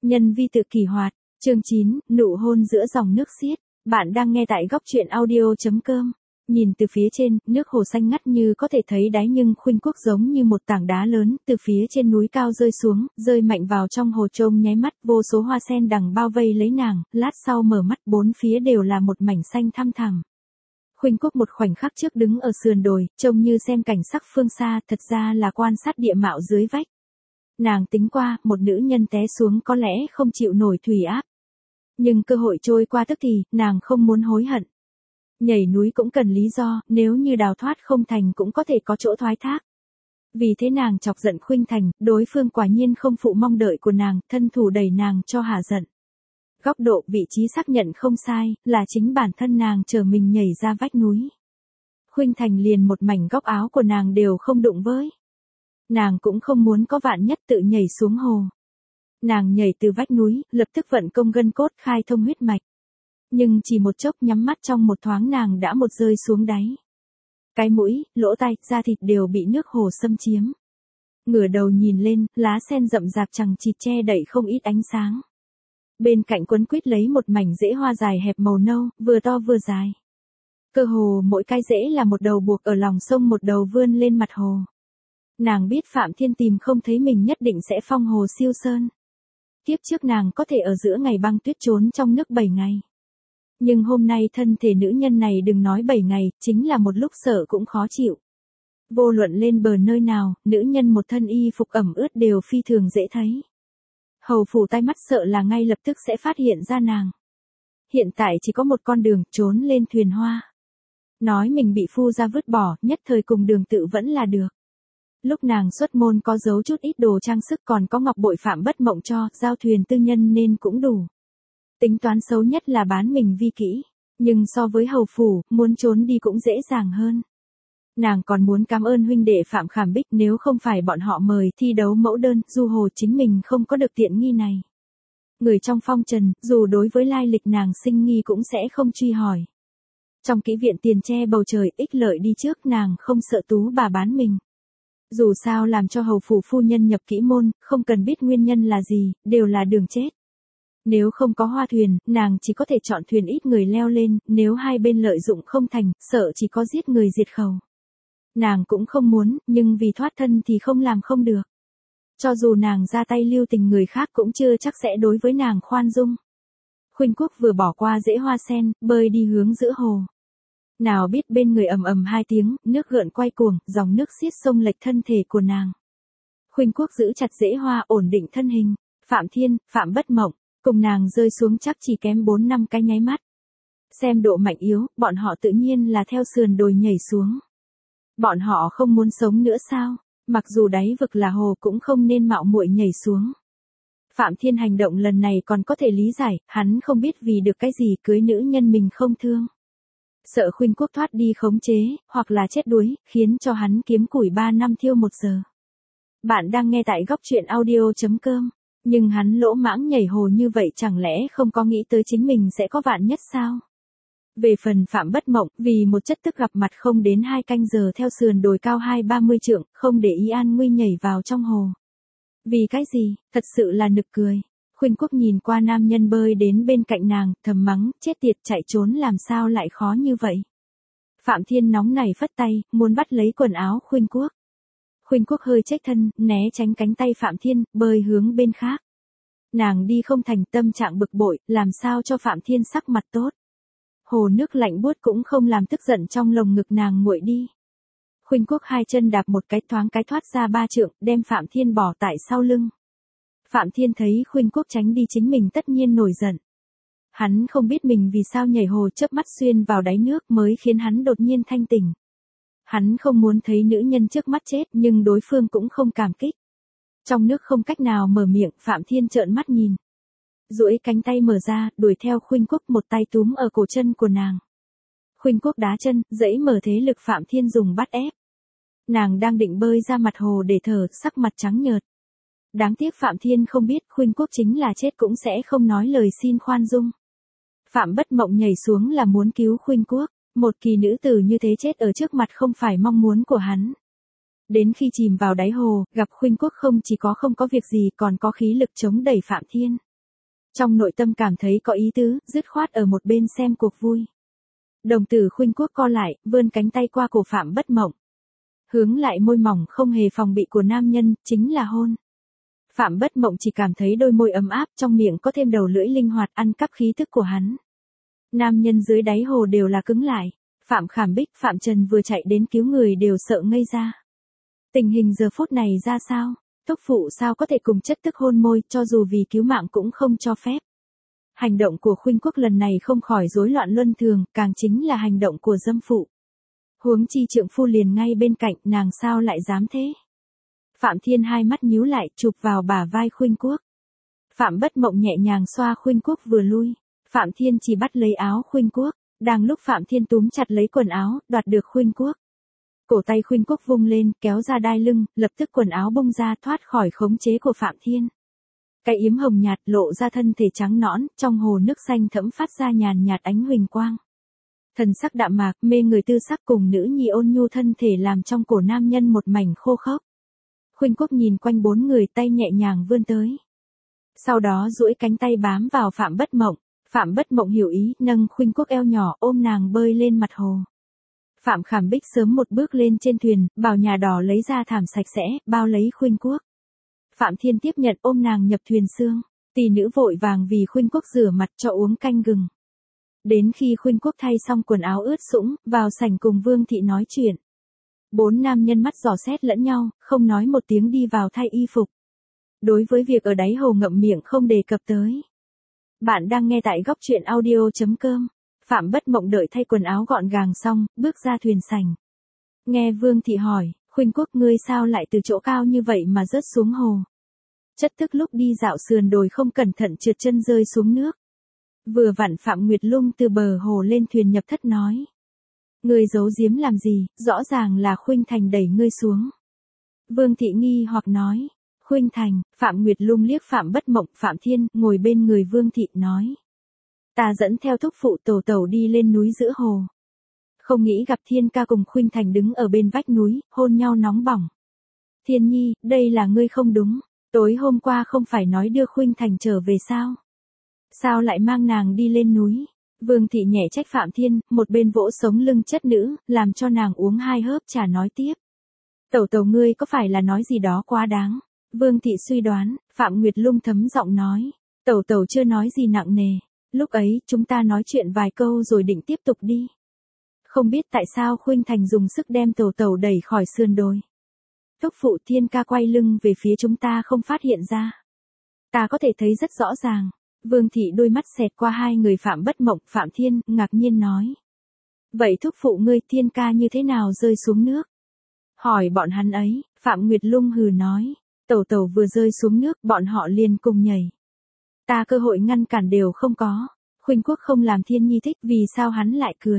Nhân vi tự kỷ hoạt, chương 9, nụ hôn giữa dòng nước xiết. Bạn đang nghe tại góc truyện audio.com. Nhìn từ phía trên, nước hồ xanh ngắt như có thể thấy đáy nhưng Khuynh Quốc giống như một tảng đá lớn từ phía trên núi cao rơi xuống, rơi mạnh vào trong hồ trông nháy mắt, vô số hoa sen đằng bao vây lấy nàng, lát sau mở mắt bốn phía đều là một mảnh xanh thăm thẳm. Khuynh Quốc một khoảnh khắc trước đứng ở sườn đồi, trông như xem cảnh sắc phương xa, thật ra là quan sát địa mạo dưới vách. Nàng tính qua, một nữ nhân té xuống có lẽ không chịu nổi thủy áp. Nhưng cơ hội trôi qua tức thì, nàng không muốn hối hận. Nhảy núi cũng cần lý do, nếu như đào thoát không thành cũng có thể có chỗ thoái thác. Vì thế nàng chọc giận Khuynh Thành, đối phương quả nhiên không phụ mong đợi của nàng, thân thủ đẩy nàng cho hả giận. Góc độ vị trí xác nhận không sai, là chính bản thân nàng chờ mình nhảy ra vách núi. Khuynh Thành liền một mảnh góc áo của nàng đều không đụng với. Nàng cũng không muốn có vạn nhất tự nhảy xuống hồ. Nàng nhảy từ vách núi, lập tức vận công gân cốt khai thông huyết mạch. Nhưng chỉ một chốc nhắm mắt trong một thoáng nàng đã một rơi xuống đáy. Cái mũi, lỗ tai, da thịt đều bị nước hồ xâm chiếm. Ngửa đầu nhìn lên, lá sen rậm rạp chằng chịt che đậy không ít ánh sáng. Bên cạnh quấn quýt lấy một mảnh rễ hoa dài hẹp màu nâu, vừa to vừa dài. Cơ hồ mỗi cái rễ là một đầu buộc ở lòng sông, một đầu vươn lên mặt hồ. Nàng biết Phạm Thiên tìm không thấy mình nhất định sẽ phong hồ siêu sơn. Kiếp trước nàng có thể ở giữa ngày băng tuyết trốn trong nước 7 ngày. Nhưng hôm nay thân thể nữ nhân này đừng nói 7 ngày, chính là một lúc sợ cũng khó chịu. Vô luận lên bờ nơi nào, nữ nhân một thân y phục ẩm ướt đều phi thường dễ thấy. Hầu phủ tai mắt sợ là ngay lập tức sẽ phát hiện ra nàng. Hiện tại chỉ có một con đường, trốn lên thuyền hoa. Nói mình bị phu gia vứt bỏ, nhất thời cùng đường tự vẫn là được. Lúc nàng xuất môn có giấu chút ít đồ trang sức, còn có ngọc bội Phạm Bất Mộng cho, giao thuyền tư nhân nên cũng đủ. Tính toán xấu nhất là bán mình vi kỹ, nhưng so với hầu phủ, muốn trốn đi cũng dễ dàng hơn. Nàng còn muốn cảm ơn huynh đệ Phạm Khảm Bích, nếu không phải bọn họ mời thi đấu mẫu đơn, du hồ chính mình không có được tiện nghi này. Người trong phong trần, dù đối với lai lịch nàng sinh nghi cũng sẽ không truy hỏi. Trong kỹ viện tiền che bầu trời, ích lợi đi trước, nàng không sợ tú bà bán mình. Dù sao làm cho hầu phủ phu nhân nhập kỹ môn, không cần biết nguyên nhân là gì, đều là đường chết. Nếu không có hoa thuyền, nàng chỉ có thể chọn thuyền ít người leo lên, nếu hai bên lợi dụng không thành, sợ chỉ có giết người diệt khẩu. Nàng cũng không muốn, nhưng vì thoát thân thì không làm không được. Cho dù nàng ra tay lưu tình người khác cũng chưa chắc sẽ đối với nàng khoan dung. Khuynh Quốc vừa bỏ qua rễ hoa sen, bơi đi hướng giữa hồ. Nào biết bên người ầm ầm hai tiếng, nước gợn quay cuồng, dòng nước xiết xông lệch thân thể của nàng. Khuynh Quốc giữ chặt rễ hoa ổn định thân hình. Phạm Thiên, Phạm Bất Mộng, cùng nàng rơi xuống chắc chỉ kém 4-5 cái nháy mắt. Xem độ mạnh yếu, bọn họ tự nhiên là theo sườn đồi nhảy xuống. Bọn họ không muốn sống nữa sao? Mặc dù đáy vực là hồ cũng không nên mạo muội nhảy xuống. Phạm Thiên hành động lần này còn có thể lý giải, hắn không biết vì được cái gì cưới nữ nhân mình không thương. Sợ Khuynh Quốc thoát đi khống chế, hoặc là chết đuối, khiến cho hắn kiếm củi 3 năm thiêu 1 giờ. Bạn đang nghe tại góc truyện audio.com. Nhưng hắn lỗ mãng nhảy hồ như vậy chẳng lẽ không có nghĩ tới chính mình sẽ có vạn nhất sao? Về phần Phạm Bất Mộng, vì một chất tức gặp mặt không đến 2 canh giờ theo sườn đồi cao 20-30 trượng, không để ý an nguy nhảy vào trong hồ. Vì cái gì, thật sự là nực cười. Khuynh Quốc nhìn qua nam nhân bơi đến bên cạnh nàng, thầm mắng, chết tiệt, chạy trốn làm sao lại khó như vậy. Phạm Thiên nóng nảy phất tay, muốn bắt lấy quần áo Khuynh Quốc. Khuynh Quốc hơi chếch thân, né tránh cánh tay Phạm Thiên, bơi hướng bên khác. Nàng đi không thành, tâm trạng bực bội, làm sao cho Phạm Thiên sắc mặt tốt. Hồ nước lạnh buốt cũng không làm tức giận trong lồng ngực nàng nguội đi. Khuynh Quốc hai chân đạp một cái thoáng cái thoát ra 3 trượng, đem Phạm Thiên bỏ tại sau lưng. Phạm Thiên thấy Khuynh Quốc tránh đi chính mình tất nhiên nổi giận. Hắn không biết mình vì sao nhảy hồ chớp mắt xuyên vào đáy nước mới khiến hắn đột nhiên thanh tỉnh. Hắn không muốn thấy nữ nhân trước mắt chết, nhưng đối phương cũng không cảm kích. Trong nước không cách nào mở miệng, Phạm Thiên trợn mắt nhìn. Duỗi cánh tay mở ra, đuổi theo Khuynh Quốc, một tay túm ở cổ chân của nàng. Khuynh Quốc đá chân, dẫy mở thế lực Phạm Thiên dùng bắt ép. Nàng đang định bơi ra mặt hồ để thở, sắc mặt trắng nhợt. Đáng tiếc Phạm Thiên không biết Khuynh Quốc chính là chết cũng sẽ không nói lời xin khoan dung. Phạm Bất Mộng nhảy xuống là muốn cứu Khuynh Quốc. Một kỳ nữ tử như thế chết ở trước mặt không phải mong muốn của hắn. Đến khi chìm vào đáy hồ, gặp Khuynh Quốc không chỉ có không có việc gì còn có khí lực chống đẩy Phạm Thiên. Trong nội tâm cảm thấy có ý tứ, dứt khoát ở một bên xem cuộc vui. Đồng tử Khuynh Quốc co lại, vươn cánh tay qua cổ Phạm Bất Mộng. Hướng lại môi mỏng không hề phòng bị của nam nhân, chính là hôn. Phạm Bất Mộng chỉ cảm thấy đôi môi ấm áp, trong miệng có thêm đầu lưỡi linh hoạt ăn cắp khí tức của hắn. Nam nhân dưới đáy hồ đều là cứng lại. Phạm Khảm Bích, Phạm Trần vừa chạy đến cứu người đều sợ ngây ra. Tình hình giờ phút này ra sao? Thúc phụ sao có thể cùng chất tức hôn môi, cho dù vì cứu mạng cũng không cho phép. Hành động của Khuynh Quốc lần này không khỏi rối loạn luân thường, càng chính là hành động của dâm phụ. Huống chi trượng phu liền ngay bên cạnh, nàng sao lại dám thế? Phạm Thiên hai mắt nhíu lại, chụp vào bả vai Khuynh Quốc. Phạm Bất Mộng nhẹ nhàng xoa Khuynh Quốc vừa lui. Phạm Thiên chỉ bắt lấy áo Khuynh Quốc. Đang lúc Phạm Thiên túm chặt lấy quần áo, đoạt được Khuynh Quốc. Cổ tay Khuynh Quốc vung lên, kéo ra đai lưng, lập tức quần áo bung ra thoát khỏi khống chế của Phạm Thiên. Cái yếm hồng nhạt lộ ra thân thể trắng nõn, trong hồ nước xanh thẫm phát ra nhàn nhạt ánh huỳnh quang. Thần sắc đạm mạc, mê người tư sắc cùng nữ nhi ôn nhu thân thể làm trong cổ nam nhân một mảnh khô khốc. Khuynh Quốc nhìn quanh bốn người, tay nhẹ nhàng vươn tới. Sau đó duỗi cánh tay bám vào Phạm Bất Mộng. Phạm Bất Mộng hiểu ý, nâng Khuynh Quốc eo nhỏ ôm nàng bơi lên mặt hồ. Phạm Khảm Bích sớm một bước lên trên thuyền, bảo nhà đỏ lấy ra thảm sạch sẽ, bao lấy Khuynh Quốc. Phạm Thiên tiếp nhận ôm nàng nhập thuyền xương. Tỷ nữ vội vàng vì Khuynh Quốc rửa mặt cho uống canh gừng. Đến khi Khuynh Quốc thay xong quần áo ướt sũng, vào sảnh cùng Vương Thị nói chuyện. Bốn nam nhân mắt dò xét lẫn nhau, không nói một tiếng đi vào thay y phục. Đối với việc ở đáy hồ ngậm miệng không đề cập tới. Bạn đang nghe tại góc truyện audio.com. Phạm Bất Mộng đợi thay quần áo gọn gàng xong, bước ra thuyền sảnh. Nghe Vương Thị hỏi, Khuynh Quốc ngươi sao lại từ chỗ cao như vậy mà rớt xuống hồ? Chất tức lúc đi dạo sườn đồi không cẩn thận trượt chân rơi xuống nước. Vừa vặn Phạm Nguyệt Lung từ bờ hồ lên thuyền nhập thất nói. Ngươi giấu giếm làm gì, rõ ràng là Khuynh Thành đẩy ngươi xuống. Vương Thị nghi hoặc nói. Khuynh Thành, Phạm Nguyệt Lung liếc Phạm Bất Mộng, Phạm Thiên, ngồi bên người Vương Thị nói. Ta dẫn theo thúc phụ Tổ Tẩu đi lên núi giữa hồ. Không nghĩ gặp Thiên ca cùng Khuynh Thành đứng ở bên vách núi, hôn nhau nóng bỏng. Thiên Nhi, đây là ngươi không đúng, tối hôm qua không phải nói đưa Khuynh Thành trở về sao? Sao lại mang nàng đi lên núi? Vương Thị nhẹ trách Phạm Thiên, một bên vỗ sống lưng chất nữ, làm cho nàng uống hai hớp trà nói tiếp. Tẩu tẩu ngươi có phải là nói gì đó quá đáng? Vương Thị suy đoán, Phạm Nguyệt Lung thấm giọng nói. Tẩu tẩu chưa nói gì nặng nề. Lúc ấy, chúng ta nói chuyện vài câu rồi định tiếp tục đi. Không biết tại sao Khuynh Thành dùng sức đem tẩu tẩu đẩy khỏi sườn đồi. Thúc phụ Thiên ca quay lưng về phía chúng ta không phát hiện ra. Ta có thể thấy rất rõ ràng. Vương Thị đôi mắt xẹt qua hai người Phạm Bất Mộng, Phạm Thiên, ngạc nhiên nói. Vậy thúc phụ ngươi Thiên ca như thế nào rơi xuống nước? Hỏi bọn hắn ấy, Phạm Nguyệt Lung hừ nói. Tẩu tẩu vừa rơi xuống nước, bọn họ liền cùng nhảy. Ta cơ hội ngăn cản đều không có. Khuynh Quốc không làm Thiên Nhi thích, vì sao hắn lại cưới?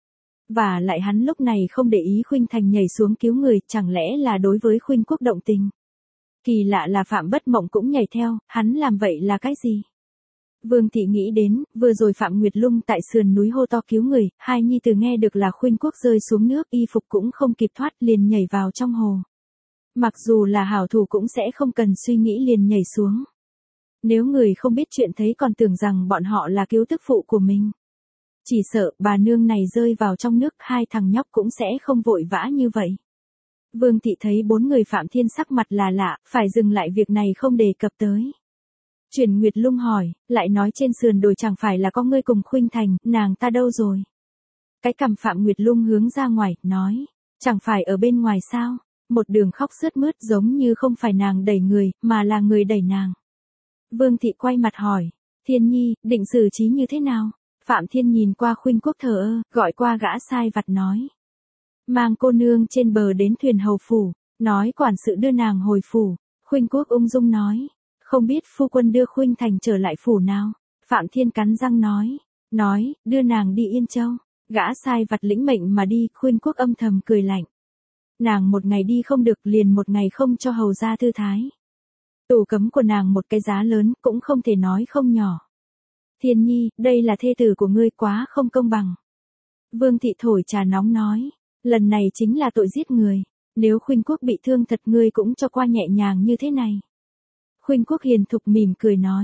Và lại hắn lúc này không để ý Khuynh Thành nhảy xuống cứu người, chẳng lẽ là đối với Khuynh Quốc động tình? Kỳ lạ là Phạm Bất Mộng cũng nhảy theo, hắn làm vậy là cái gì? Vương Thị nghĩ đến, vừa rồi Phạm Nguyệt Lung tại sườn núi hô to cứu người, hai nhi tử nghe được là Khuynh Quốc rơi xuống nước, y phục cũng không kịp thoát liền nhảy vào trong hồ. Mặc dù là hảo thủ cũng sẽ không cần suy nghĩ liền nhảy xuống. Nếu người không biết chuyện thấy còn tưởng rằng bọn họ là cứu tức phụ của mình. Chỉ sợ bà nương này rơi vào trong nước, hai thằng nhóc cũng sẽ không vội vã như vậy. Vương Thị thấy bốn người Phạm Thiên sắc mặt là lạ, phải dừng lại việc này không đề cập tới. Truyền Nguyệt Lung hỏi, lại nói trên sườn đồi chẳng phải là có ngươi cùng Khuynh Thành, nàng ta đâu rồi? Cái cằm Phạm Nguyệt Lung hướng ra ngoài, nói, chẳng phải ở bên ngoài sao? Một đường khóc sướt mướt giống như không phải nàng đẩy người, mà là người đẩy nàng. Vương Thị quay mặt hỏi, Thiên Nhi, định xử trí như thế nào? Phạm Thiên nhìn qua Khuynh Quốc thờ ơ, gọi qua gã sai vặt nói. Mang cô nương trên bờ đến thuyền hầu phủ, nói quản sự đưa nàng hồi phủ. Khuynh Quốc ung dung nói, không biết phu quân đưa Khuynh Thành trở lại phủ nào? Phạm Thiên cắn răng nói, đưa nàng đi Yên Châu. Gã sai vặt lĩnh mệnh mà đi, Khuynh Quốc âm thầm cười lạnh. Nàng một ngày đi không được liền một ngày không cho hầu ra thư thái. Tù cấm của nàng một cái giá lớn cũng không thể nói không nhỏ. Thiên Nhi, đây là thê tử của ngươi quá không công bằng. Vương Thị thổi trà nóng nói, lần này chính là tội giết người. Nếu Khuynh Quốc bị thương thật ngươi cũng cho qua nhẹ nhàng như thế này. Khuynh Quốc hiền thục mỉm cười nói,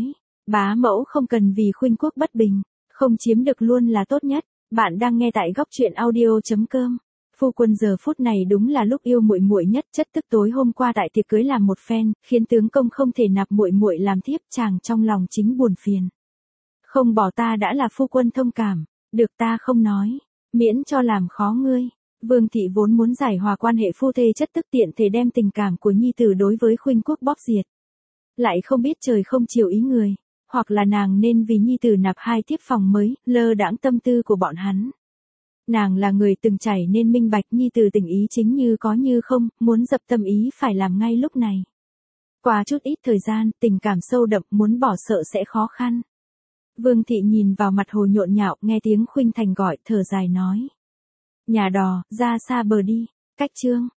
Bá mẫu không cần vì Khuynh Quốc bất bình, không chiếm được luôn là tốt nhất. Bạn đang nghe tại góc truyện audio.com. Phu quân giờ phút này đúng là lúc yêu muội muội nhất, chất tức tối hôm qua tại tiệc cưới làm một phen, khiến tướng công không thể nạp muội muội làm thiếp, chàng trong lòng chính buồn phiền. Không bỏ ta đã là phu quân thông cảm, được ta không nói, miễn cho làm khó ngươi. Vương thị vốn muốn giải hòa quan hệ phu thê chất tức tiện thể đem tình cảm của nhi tử đối với Khuynh Quốc bóp diệt. Lại không biết trời không chiều ý người, hoặc là nàng nên vì nhi tử nạp 2 tiếp phòng mới, lơ đãng tâm tư của bọn hắn. Nàng là người từng trải nên minh bạch nhi tử tình ý chính như có như không, muốn dập tâm ý phải làm ngay lúc này. Qua chút ít thời gian, tình cảm sâu đậm muốn bỏ sợ sẽ khó khăn. Vương thị nhìn vào mặt hồ nhộn nhạo, nghe tiếng Khuynh Thành gọi, thở dài nói. Nhà đò, ra xa bờ đi, cách chương.